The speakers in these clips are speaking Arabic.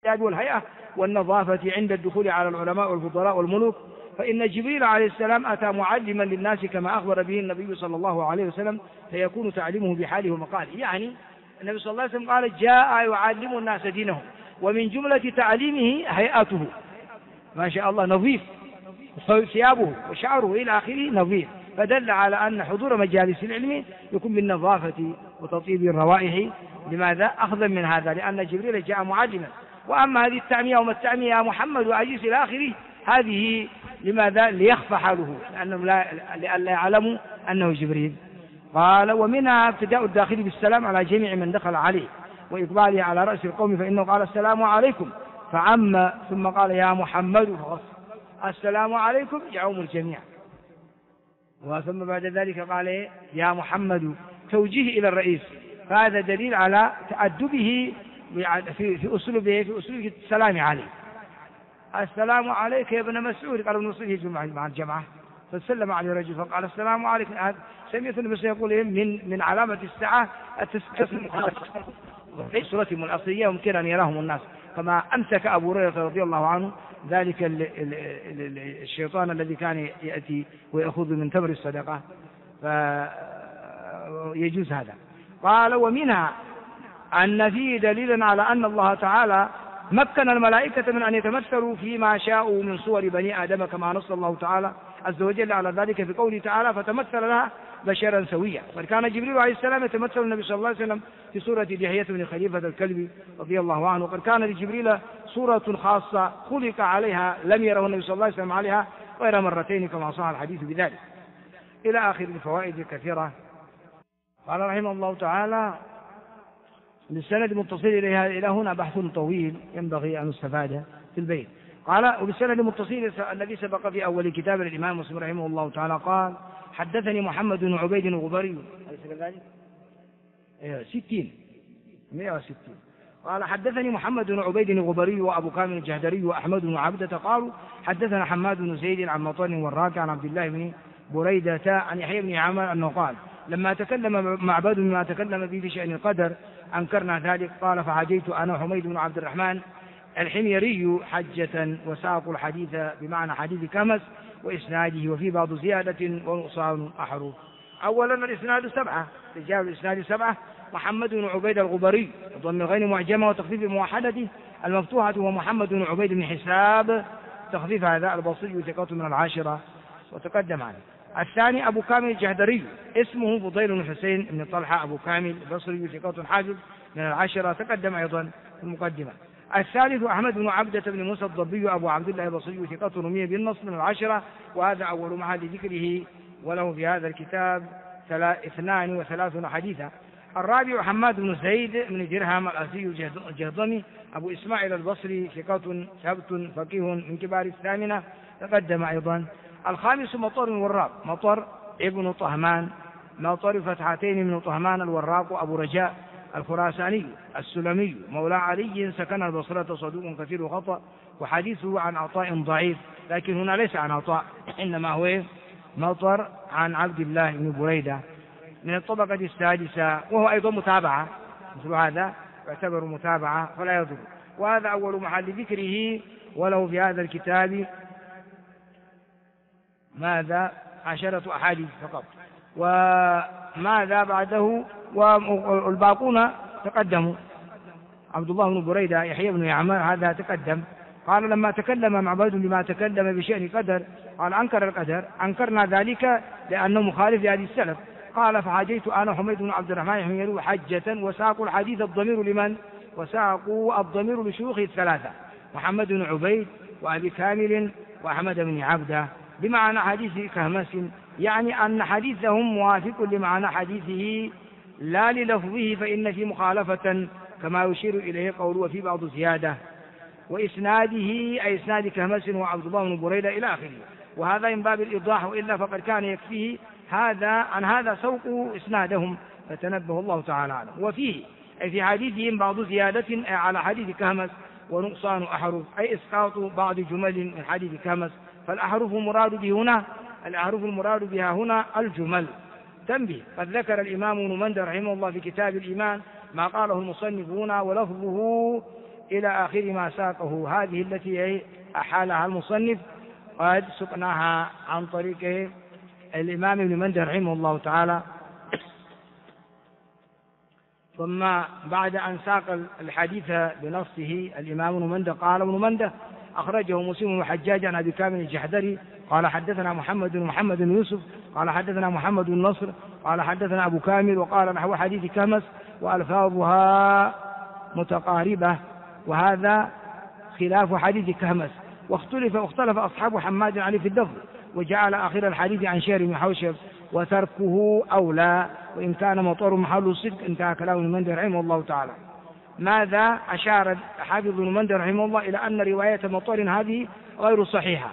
الثياب والهيئة والنظافة عند الدخول على العلماء والفضلاء والملوك، فإن جبريل عليه السلام أتى معلما للناس كما أخبر به النبي صلى الله عليه وسلم، فيكون تعليمه بحاله ومقاله. يعني النبي صلى الله عليه وسلم قال جاء يعلم الناس دينهم، ومن جملة تعليمه هيئته ما شاء الله نظيف، ثيابه وشعره إلى آخره نظيف، فدل على أن حضور مجالس العلم يكون بالنظافة وتطيب الروائح. لماذا؟ أخذا من هذا، لأن جبريل جاء معلما. وأما هذه التعمية وما التعمية يا محمد وأجلس إلى آخره، هذه لماذا؟ ليخفى حاله، لأنهم لئلا يعلموا أنه جبريل. قال ومنها ابتداء الداخل بالسلام على جميع من دخل عليه، وإقباله على رأس القوم، فإنه قال السلام عليكم فعم، ثم قال يا محمد فغص، السلام عليكم يعم الجميع. وثم بعد ذلك قال يا محمد توجيه إلى الرئيس، فهذا دليل على تأدبه في أسلوبه في السلام عليه. السلام عليك يا ابن مسعود، قال ابن مسعود يجب مع الجماعة، فسلم عليه رجل فقال السلام عليكم. سمعت النبي يقول من علامة الساعة التسليم في سورتهم الأصلية، يمكن أن يراهم الناس، كما أمسك أبو هريرة رضي الله عنه ذلك الشيطان الذي كان يأتي ويأخذ من تمر الصدقة، فيجوز هذا. قال ومنها أن فيه دليلا على أن الله تعالى مكن الملائكة من أن يتمثلوا فيما شاءوا من صور بني آدم، كما نص الله تعالى عز وجل على ذلك في قوله تعالى فتمثل لها بشرا سويا. وكان جبريل عليه السلام يتمثل النبي صلى الله عليه وسلم في صورة دحية بن خليفة الكلبي رضي الله عنه، وقد كان لجبريل صورة خاصة خلق عليها لم يره النبي صلى الله عليه وسلم عليها غير مرتين، كما صح الحديث بذلك، إلى آخر الفوائد الكثيرة. قال رحمه الله تعالى للسند المتصل إلى هنا بحث طويل ينبغي أن نستفاد في البيت. قال وبالسند المتصل الذي سبق في أول كتاب الإمام مسلم رحمه الله تعالى قال حدثني محمد بن عبيد الغبري 160 قال حدثني محمد بن عبيد الغبري وأبو كامل الجهدري وأحمد بن عبدة قالوا حدثنا حماد بن زيد عن مطر والراكع عن عبد الله بن بريدة عن يحيى بن عمر أنه قال لما تكلم معبد بما تكلم به في شأن القدر أنكرنا ذلك. قال فحجيت أنا وحميد بن عبد الرحمن الحميري حجة وساق الحديث بمعنى حديث كمس وإسناده، وفي بعض زيادة ونقصان أحرف. أولا الإسناد 7، رجال الإسناد 7 محمد بن عبيد الغبري ضم الغين معجمة وتخفيف الموحدة المفتوحة، ومحمد بن عبيد بن حساب تخفيف هذا البصري ثقة من العاشرة وتقدم عنه. الثاني أبو كامل الجهدري اسمه فضيل بن حسين بن طلحة أبو كامل البصري ثقة حافظ من العاشرة تقدم أيضا في المقدمة. الثالث أحمد بن عبدة بن موسى الضبي أبو عبد الله البصري ثقة رمي بالنص من العاشرة، وهذا أول محل ذكره، وله في هذا الكتاب 32 حديثا. الرابع حماد بن زيد بن درهم الأسدي الجهضمي أبو إسماعيل البصري ثقة ثبت فقيه من كبار الثامنة تقدم أيضا. الخامس مطر والراق مطر ابن طهمان مطر فتحتين من طهمان الوراق أبو رجاء الخراساني السلمي مولى علي سكن البصرة صدوق كثير الخطأ، وحديثه عن عطاء ضعيف، لكن هنا ليس عن عطاء إنما هو مطر عن عبد الله بن بريدة من الطبقة السادسة، وهو أيضا متابعة، مثل هذا يعتبر متابعة فلا يضر. وهذا أول محل ذكره، وله في هذا الكتاب ماذا 10 أحاديث فقط، وماذا بعده والباقون تقدموا. عبد الله بن بريدة يحيى بن يعمر هذا تقدم. قال لما تكلم معبد بما تكلم بشأن قدر قال أنكر القدر أنكرنا ذلك لأنه مخالف لهذه السلف. قال فحاجيت أنا حميد بن عبد الرحمن يحمل حجة وساقوا الحديث الضمير لمن؟ وساقوا الضمير لشيوخ الثلاثة محمد بن عبيد وأبي كامل وأحمد بن عبده بمعنى حديث كهمس، يعني أن حديثهم موافق لمعنى حديثه لا للفظه، فإن في مخالفة كما يشير إليه قوله وفي بعض زيادة. وإسناده أي إسناد كهمس وعبد الله بن بريدة إلى آخره. وهذا من باب الإيضاح، وإلا فقد كان يكفيه عن هذا سوق إسنادهم، فتنبه الله تعالى عنه. وفيه أي في حديثهم بعض زيادة على حديث كهمس ونقصان أحرف، أي إسقاط بعض جمل من حديث كهمس، فالأحرف المراد بها هنا الجمل. تنبيه قد ذكر الإمام ابن مندى رحمه الله في كتاب الإيمان ما قاله المصنفون ولفظه إلى آخر ما ساقه. هذه التي أحالها المصنف قد سقناها عن طريق الإمام ابن منده رحمه الله تعالى. ثم بعد أن ساق الحديث بنصه الإمام ابن منده قال ابن منده أخرجه مسلم وحجاج عن أبي كامل الجحدري قال حدثنا محمد بن يوسف قال حدثنا محمد بن نصر قال حدثنا أبو كامل وقال نحو حديث كهمس وألفاظها متقاربة، وهذا خلاف حديث كهمس. واختلف أصحاب حماد عليه في اللفظ، وجعل آخر الحديث عن شهر بن حوشب وتركه أولى، وإن كان مطر محل الصدق. انتهى كلام ابن منده رحمه الله تعالى. ماذا أشار حافظ ابن منده رحمه الله إلى أن رواية مطر هذه غير صحيحة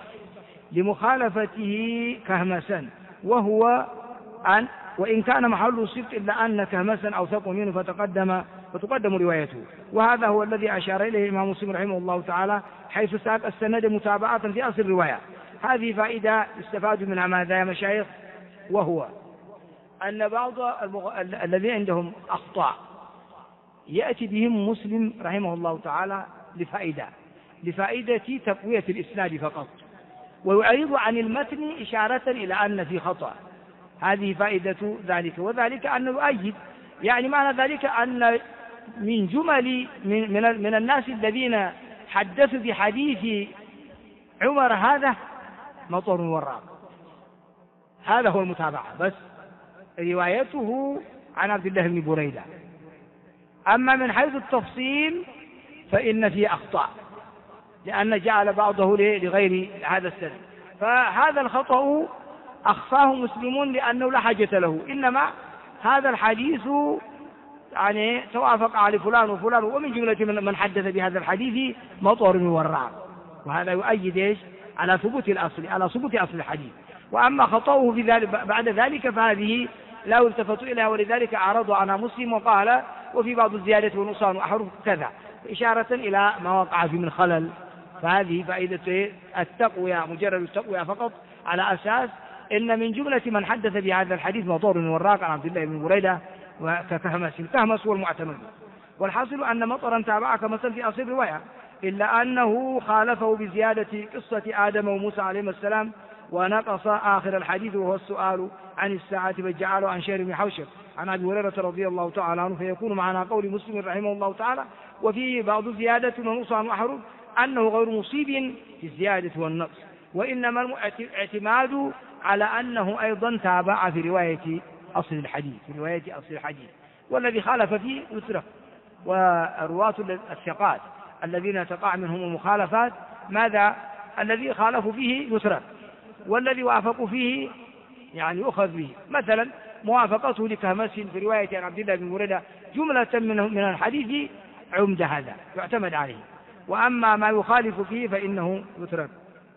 لمخالفته كهمسا، وهو أن وإن كان محل الصدق إلا أن كهمسا أوثق منه فتقدم روايته. وهذا هو الذي أشار إليه الإمام مسلم رحمه الله تعالى حيث ساق السند متابعة في أصل الرواية. هذه فائدة يستفاد منها ماذا يا مشايخ؟ وهو أن بعض الذين عندهم أخطاء يأتي بهم مسلم رحمه الله تعالى لفائدة تقوية الإسناد فقط، ويعرض عن المتن إشارة إلى أن في خطأ. هذه فائدة ذلك، وذلك أنه يؤيد، يعني معنى ذلك أن من جمل من الناس الذين حدثوا بحديث عمر هذا مطر وراق، هذا هو المتابعة، بس روايته عن عبد الله بن بريدة. أما من حيث التفصيل فإن فيه أخطاء، لأن جعل بعضه لغير هذا السند، فهذا الخطأ أخفاه مسلمون لأنه لا حاجة له، إنما هذا الحديث يعني توافق على فلان وفلان، ومن جملة من حدث بهذا الحديث مطر وراق، وهذا يؤيد على ثبوت أصل الحديث. وأما خطأه في ذلك بعد ذلك فهذه لا يلتفت إليها، ولذلك أعرضوا على مسلم وقال وفي بعض الزيادة والنقصان وأحرف كذا، إشارة إلى ما وقع في من خلل. فهذه فائدة التقوية، مجرد التقوية فقط، على أساس إن من جملة من حدث بهذا الحديث مطر وراق عن عبد الله بن بريدة وكهمس هو المعتمد. والحاصل أن مطرا تابع كمثل في أصل الرواية، إلا أنه خالفه بزيادة قصة آدم وموسى عليهما السلام، ونقص آخر الحديث وهو السؤال عن الساعة فجعله عن شهر بن حوشب عن أبي هريرة رضي الله تعالى عنه، فيكون معنا قول مسلم رحمه الله تعالى وفيه بعض زيادة ونقصان وأحرف أنه غير مصيب في الزيادة والنقص، وإنما الاعتماد على أنه أيضا تابع في رواية أصل الحديث، والذي خالف فيه يترك. ورواة الثقات الذين تقع منهم المخالفات ماذا؟ الذي خالفوا فيه يترك، والذي وافقوا فيه يعني يؤخذ به. مثلا موافقته لكهمس في رواية عن عبد الله بن بريدة جملة من الحديث عمدة، هذا يعتمد عليه، وأما ما يخالف فيه فإنه يترك.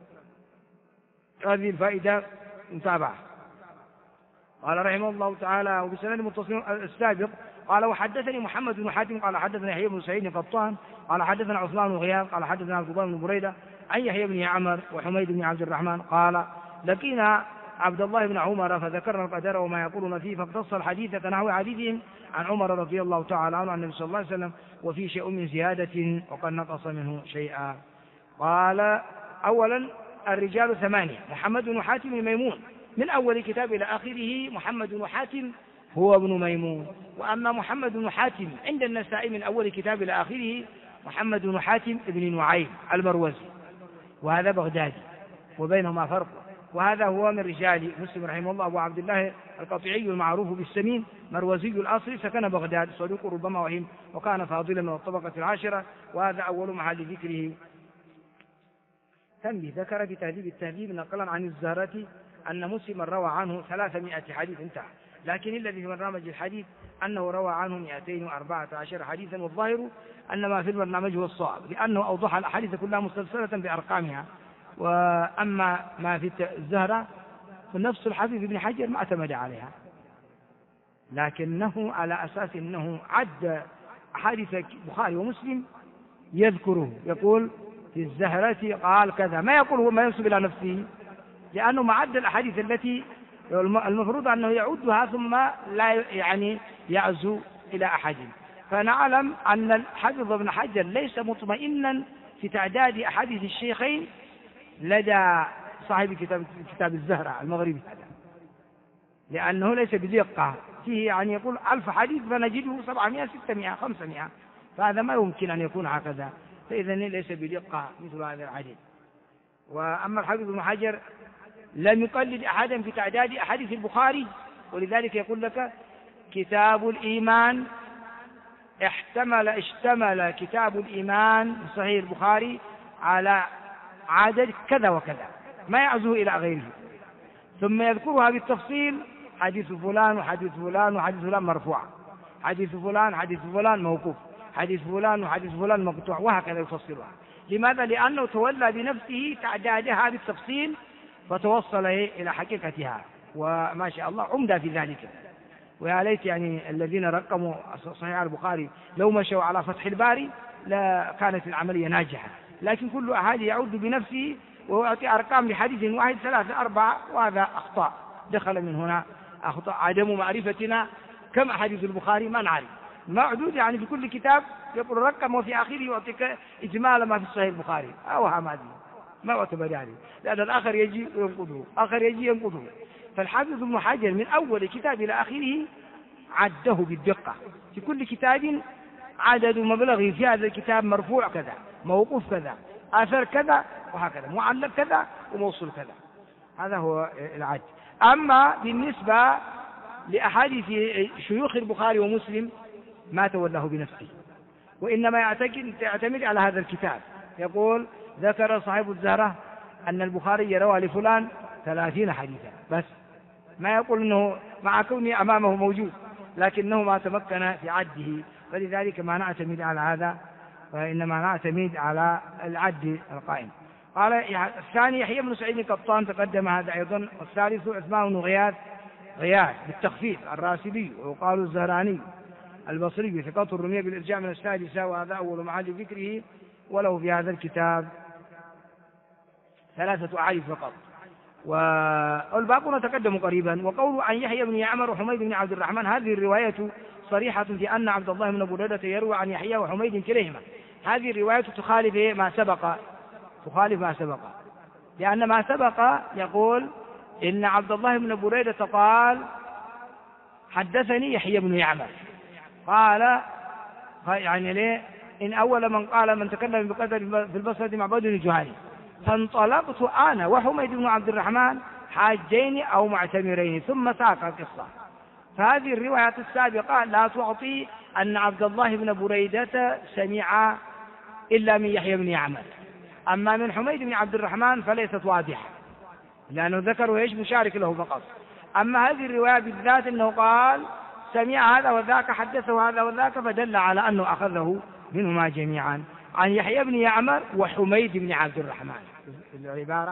هذه الفائدة متابعة. قال رحمه الله تعالى وبسند متصل السابق قال وحدثني محمد بن حاتم قال حدثنا يحيى بن سعيد القطان قال حدثنا عثمان بن غياث قال حدثنا عبد الله بن بريدة عن يحيى بن عمر وحميد بن عبد الرحمن قال لقينا عبد الله بن عمر فذكرنا القدر وما يقولون فيه، فاقتص الحديث كنحو حديثهم عن عمر رضي الله تعالى عنه عن النبي صلى الله عليه وسلم، وفي شيء من زيادة وقد نقص منه شيئا. قال أولا الرجال 8: محمد بن حاتم ميمون من أول كتاب إلى آخره، محمد بن حاتم هو ابن ميمون. وأما محمد بن حاتم عند النسائي من أول كتاب إلى آخره محمد بن حاتم ابن نعيم المروزي، وهذا بغدادي، وبينهما فرق، وهذا هو من رجال مسلم رحمه الله. أبو عبد الله القطيعي المعروف بالسمين مروزي الأصل، سكن بغداد، صدوق ربما وهم، وكان فاضلا من الطبقة العاشرة، وهذا أول محل ذكره. تنبيه ذكر في تهذيب التهذيب نقلا عن الزهرة أن مسلم روى عنه 300 حديث انتهى، لكن الذي في برنامج الحديث أنه روى عنه 214 حديثا، والظاهر أن ما في البرنامج هو الصواب، لأنه أوضح الأحاديث كلها مستلسلة بأرقامها. وأما ما في الزهرة فنفس الحافظ ابن حجر ما اعتمد عليها، لكنه على أساس أنه عد أحاديث البخاري ومسلم يذكره، يقول في الزهرة قال كذا، ما يقول هو ما ينسب إلى نفسه، لأنه معد الأحاديث التي المفروض أنه يعدها ثم لا يعني يعزو إلى أحد. فنعلم أن الحافظ ابن حجر ليس مطمئنا في تعداد أحاديث الشيخين لدى صاحب كتاب الزهرة المغربي هذا، لأنه ليس بدقة فيه، يعني يقول 1000 حديث فنجده 700 600 500، فهذا ما يمكن أن يكون هكذا، فإذا ليس بدقة مثل هذا العدد. وأما الحافظ ابن حجر لم يقلد أحدا في تعداد أحاديث البخاري، ولذلك يقول لك كتاب الإيمان اشتمل كتاب الإيمان في صحيح البخاري على عدد كذا وكذا، ما يعزه إلى غيره، ثم يذكرها بالتفصيل، حديث فلان وحديث فلان وحديث فلان مرفوع، حديث فلان موقوف، حديث فلان وحديث فلان مقطوع، وهكذا يفصلها. لماذا؟ لأنه تولى بنفسه تعدادها بالتفصيل فتوصل إلى حقيقتها، وما شاء الله عمدة في ذلك. ويا ليت يعني الذين رقموا صحيح البخاري لو مشوا على فتح الباري لا كانت العملية ناجحة، لكن كل أحد يعود بنفسه ويعطي أرقام لحديث واحد 3 4، وهذا أخطاء دخل من هنا، أخطاء عدم معرفتنا كم أحاديث البخاري ما نعرف، معدود يعني في كل كتاب يقول رقم وفي آخره يعطيك إجمال ما في صحيح البخاري، أوهم هذه ما يعتبر يعني، لأن الآخر يجي وينقضه، آخر يجي ينقضه. فالحافظ ابن حجر من أول كتاب إلى آخره عده بالدقة، في كل كتاب عدد مبلغه، في هذا الكتاب مرفوع كذا، موقوف كذا، آثر كذا، وهكذا، معلق كذا وموصول كذا، هذا هو العد. أما بالنسبة لأحاديث شيوخ البخاري ومسلم ما تولاه بنفسه، وإنما يعتمد على هذا الكتاب، يقول ذكر صاحب الزهرة أن البخاري روى لفلان 30 حديثا بس، ما يقول أنه مع كوني أمامه موجود لكنه ما تمكن في عده، فلذلك ما نعتمد على هذا، وإنما نعتمد على العد القائم. قال الثاني يحيى بن سعيد القطان تقدم هذا أيضا، والثالث عثمان بن غياث بالتخفيف الراسبي، ويقال الزهراني البصري، ثقة الرمية بالإرجاع من السادسة، وهذا أول محل ذكره، وله في هذا الكتاب 3 أحاديث فقط، والباقون تقدموا قريبا. وقول عن يحيى بن يعمر وحميد بن عبد الرحمن، هذه الرواية صريحة في أن عبد الله بن بريدة يروي عن يحيى وحميد كليهما، هذه الرواية تخالف ما سبق، لأن ما سبق يقول إن عبد الله بن بريدة قال حدثني يحيى بن يعمر، قال يعني ليه إن أول من قال من تكلم بقدر في البصرة معبد الجهني، فانطلقت أنا وحميد بن عبد الرحمن حاجين أو معتمرين، ثم ساق القصة. فهذه الروايات السابقة لا تعطي أن عبد الله بن بريدة سمع إلا من يحيى بن يعمر، أما من حميد بن عبد الرحمن فليست واضحة، لأنه ذكروا إيش مشارك له فقط. أما هذه الرواية بالذات أنه قال سمع هذا وذاك، حدثه هذا وذاك، فدل على أنه أخذه منهما جميعا عن يحيى بن يعمر وحميد بن عبد الرحمن العبارة.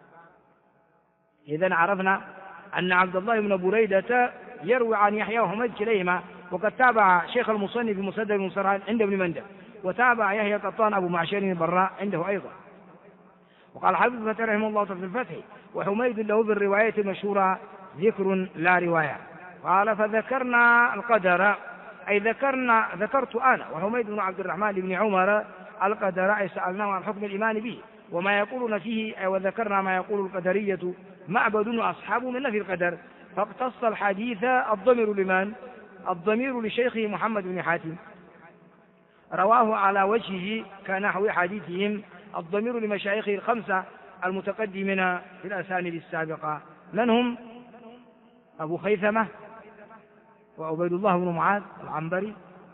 إذن عرفنا أن عبد الله بن بريدة يروي عن يحيى وحميد كليهما، وقد تابع شيخ المصنف بمسدد بن سرهان عند ابن مندى، وتابع يحيى القطان أبو معشر البراء عنده أيضا. وقال حافظ فتح رحمه الله في الفتح وحميد له بالرواية المشهورة ذكر لا رواية. قال فذكرنا القدر، أي ذكرت أنا وحميد بن عبد الرحمن بن عمر القدر، أي سألناه عن حكم الإيمان به وما يقولون فيه، وذكرنا ما يقول القدرية معبد وأصحابه من نفي القدر، فاقتص الحديث الضمير لمن؟ الضمير لشيخه محمد بن حاتم، رواه على وجهه كنحو حديثهم، الضمير لمشايخه الخمسة المتقدمين في الأسانيد السابقة، من هم؟ أبو خيثمة وعبيد الله بن معاذ العنبري،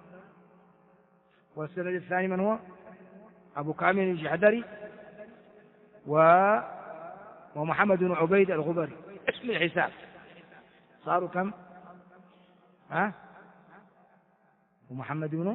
والسند الثاني من هو؟ أبو كامل الجحدري ومحمد بن عبيد الغبري. اسم الحساب صاروا كم؟ ومحمد بن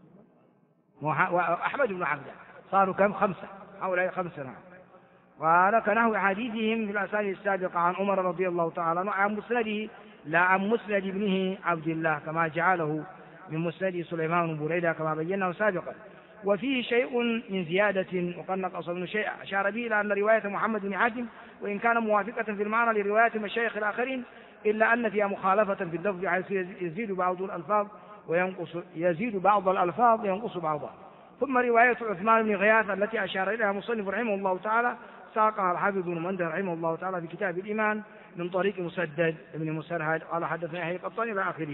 وأحمد بن عبده صاروا كم؟ 5، هؤلاء 5. نعم. قال كنحو حديثهم في الأسانيد السابقة عن عمر رضي الله تعالى عنه عن مسنده لا عن مسند ابنه عبد الله كما جعله من مسند سليمان بن بريدة كما بيناه سابقا، وفيه شيء من زيادة وقد نقص منه شيء أشار به إلى أن رواية محمد بن حاتم وإن كان موافقة في المعنى لرواية المشايخ الآخرين إلا أن فيها مخالفة في اللفظ حيث يزيد بعض الألفاظ وينقص يزيد بعض الألفاظ ينقص بعضها. ثم رواية عثمان بن غياث التي أشار إليها مصنف رحمه الله تعالى ساقها الحافظ بن منذر رحمه الله تعالى في كتاب الإيمان من طريق مسدد بن مسرهد قال حدثنا يحيى القطان إلى آخره.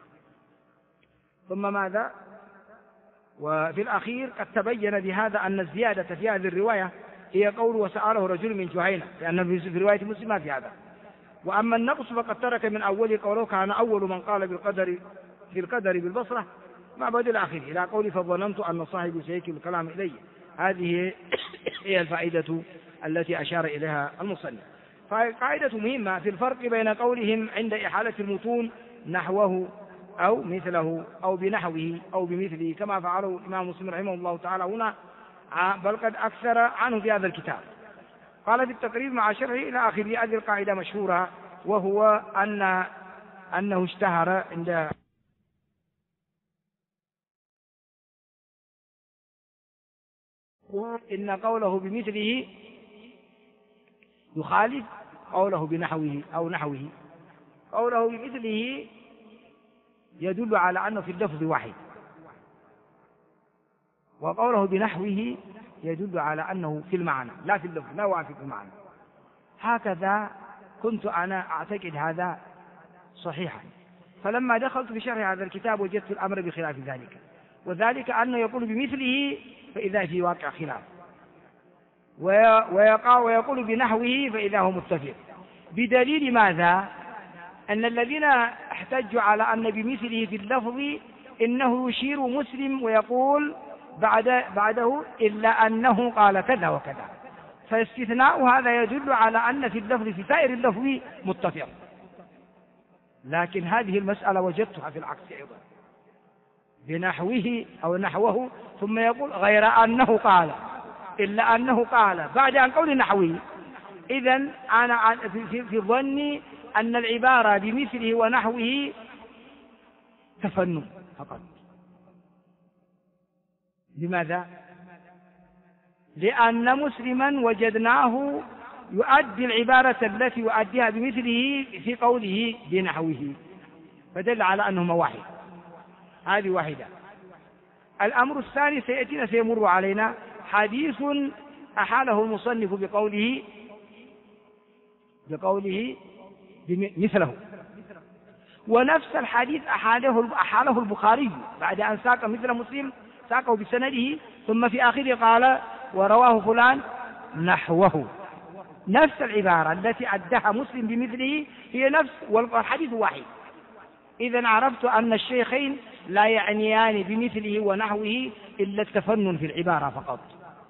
ثم ماذا؟ وفي الأخير قد تبين بهذا أن الزيادة في هذه الرواية هي قول وسأله رجل من جهينة، لأن في رواية مسلم ما في هذا. وأما النقص فقد ترك من أول قوله كان أول من قال بالقدر بالبصرة ما بدل الأخير إلى قول فظننت أن صاحبي سيكل الكلام إلي. هذه هي الفائدة التي أشار إليها المصنف. فقاعدة مهمة في الفرق بين قولهم عند إحالة المتون نحوه أو مثله أو بنحوه أو بمثله كما فعله الإمام مسلم رحمه الله تعالى هنا، بل قد أكثر عنه في هذا الكتاب. قال في التقريب مع شرحه إلى آخره. هذه القاعدة مشهورة، وهو أنه اشتهر عند إن قوله بمثله يخالف قوله بنحوه أو نحوه. قوله بمثله يدل على أنه في اللفظ واحد، وقوله بنحوه يدل على أنه في المعنى لا في اللفظ، لا وافق في المعنى. هكذا كنت أنا أعتقد هذا صحيحا، فلما دخلت في شرح هذا الكتاب وجدت الأمر بخلاف ذلك، وذلك أنه يقول بمثله فإذا في واقع خلاف، ويقول بنحوه فإذا هو متفق. بدليل ماذا؟ أن الذين احتجوا على أن بمثله في اللفظ إنه يشير مسلم ويقول بعده إلا أنه قال كذا وكذا، فاستثناء هذا يدل على أن في اللفظ في سائر اللفظ متفق. لكن هذه المسألة وجدتها في العكس أيضا، بنحوه أو نحوه ثم يقول غير أنه قال إلا أنه قال بعد أن قول نحوه. إذن أنا في ظني أن العبارة بمثله ونحوه تفنن فقط. لماذا؟ لأن مسلما وجدناه يؤدي العبارة التي يؤديها بمثله في قوله بنحوه، فدل على أنهما واحد. هذه واحدة. الأمر الثاني سيأتينا سيمر علينا حديث أحاله المصنف بقوله مثله، ونفس الحديث أحاله البخاري بعد أن ساق مثل مسلم ساقه بسنده، ثم في آخره قال ورواه فلان نحوه. نفس العبارة التي أدها مسلم بمثله هي نفس، والحديث واحد. إذن عرفت أن الشيخين لا يعنيان بمثله ونحوه إلا التفنن في العبارة فقط.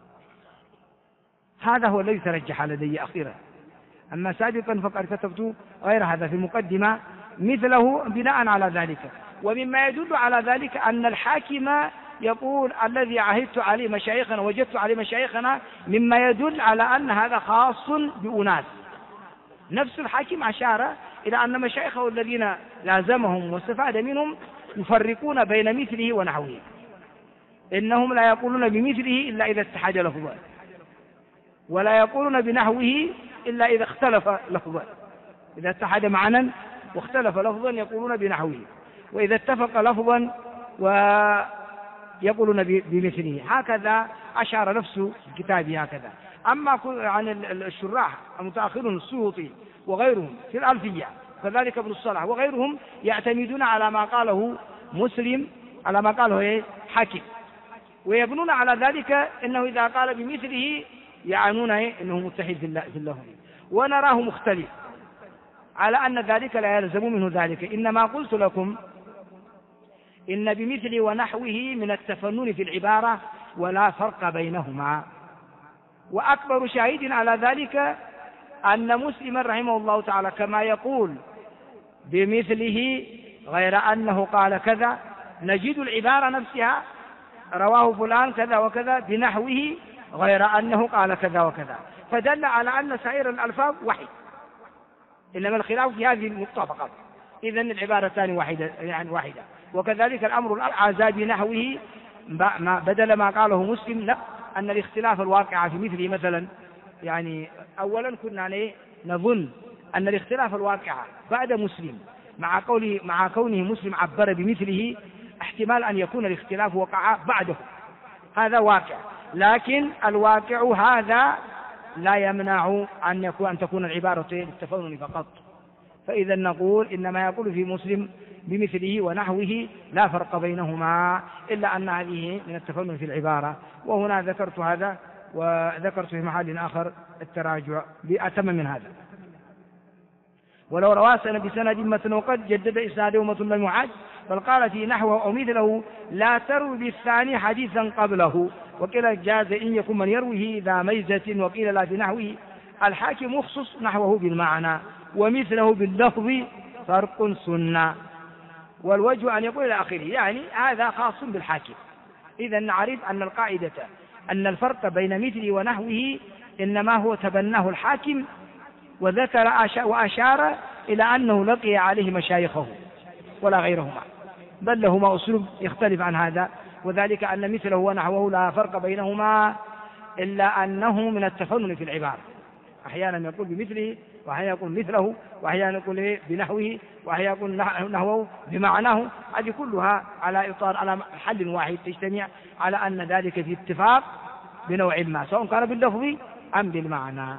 هذا هو الذي ترجح لدي أخيرا. أما سابقا فقد كتبت غير هذا في المقدمة مثله بناء على ذلك. ومما يدل على ذلك أن الحاكم يقول الذي عهدت عليه مشايخنا وجدت عليه مشايخنا، مما يدل على أن هذا خاص بأناس. نفس الحاكم أشار إلى أن مشايخه الذين لازمهم واستفاد منهم يفرقون بين مثله ونحوه، إنهم لا يقولون بمثله إلا إذا اتحد لفظا، ولا يقولون بنحوه إلا إذا اختلف لفظا. إذا اتحد معنى واختلف لفظا يقولون بنحوه، وإذا اتفق لفظا ويقولون بمثله. هكذا أشار نفس الكتاب هكذا. أما عن الشراح المتأخرون السيوطي وغيرهم في الألفية كذلك ابن الصلاح وغيرهم يعتمدون على ما قاله مسلم، على ما قاله حاكم، ويبنون على ذلك إنه إذا قال بمثله يعنون إنه متحد في اللفظ، ونراه مختلف على أن ذلك لا يلزم منه ذلك. إنما قلت لكم إن بمثل ونحوه من التفنن في العبارة ولا فرق بينهما. وأكبر شاهد على ذلك أن مسلم رحمه الله تعالى كما يقول بمثله غير أنه قال كذا، نجد العبارة نفسها رواه فلان كذا وكذا بنحوه غير أنه قال كذا وكذا، فدل على أن سائر الألفاظ واحد، إنما الخلاف في هذه النقطة فقط. إذن العبارتان واحدة. وكذلك الأمر الأعزى بنحوه بدل ما قاله مسلم، لا، أن الاختلاف الواقع في مثله مثلا، يعني أولا كنا نظن أن الاختلاف الواقع بعد مسلم مع كونه مسلم عبر بمثله احتمال أن يكون الاختلاف وقع بعده، هذا واقع، لكن الواقع هذا لا يمنع أن تكون العبارة للتفنن فقط. فإذا نقول إنما يقول في مسلم بمثله ونحوه لا فرق بينهما، إلا أن هذه من التفنن في العبارة. وهنا ذكرت هذا، وذكرت في محل آخر التراجع بأتم من هذا. ولو روى بسند متن وقد جدد إسناده متن لم يعد، بل قال في نحوه أو مثله لا تروي بالثاني حديثا قبله، وقيل جاز إن يكون من يرويه ذا ميزة، وقيل لا في نحوه. الحاكم مخصص نحوه بالمعنى ومثله باللفظ فرق سنة، والوجه أن يقول إلى آخره، يعني هذا خاص بالحاكم. إذا نعرف أن القاعدة أن الفرق بين مثله ونحوه إنما هو تبناه الحاكم، وذكر وأشار إلى أنه لقي عليه مشايخه ولا غيرهما، بل لهما أسلوب يختلف عن هذا، وذلك أن مثله ونحوه لا فرق بينهما إلا أنه من التفنن في العبارة، أحيانا يقول بمثله، وأحيانا يقول مثله، وأحيانا يقول بنحوه، وأحيانا يقول نحوه بمعناه. هذه كلها على إطار على حل واحد تجتمع على أن ذلك في اتفاق بنوع ما، سواء كان باللفظ أم بالمعنى.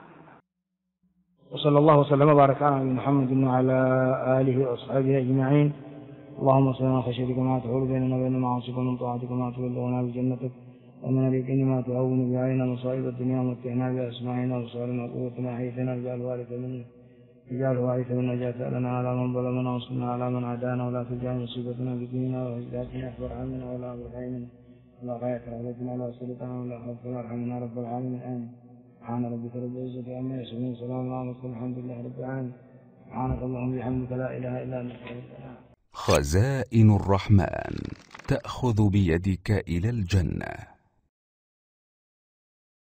وصلى الله وسلم وبارك على محمد وعلى آله وأصحابه أجمعين. اللهم صل على خشيتك ما تحول بيننا وبين معاصيك، ومن طاعتك ما تبلغنا بجنتك، ومن اليقين ما تهون بعيننا مصائب الدنيا، ومتعنا بأسماعنا وأبصارنا وقوتنا حيثنا، اجعل وارث منا، واجعل ثأرنا على من ظلمنا، وانصرنا على من عادانا، ولا تجعل مصيبتنا بديننا وهجرتنا أكبر عنا ولا أبلغ علمنا، ولا غاية رغبتنا ولا سلطنا ولا خوف وارحمنا رب العالمين. آمين. سبحان ربك رب العزة عما يصفون، سلام على المرسلين، الحمد لله رب العالمين. سبحانك اللهم وبحمدك لا إله إلا أنت. خزائن الرحمن تأخذ بيدك إلى الجنة.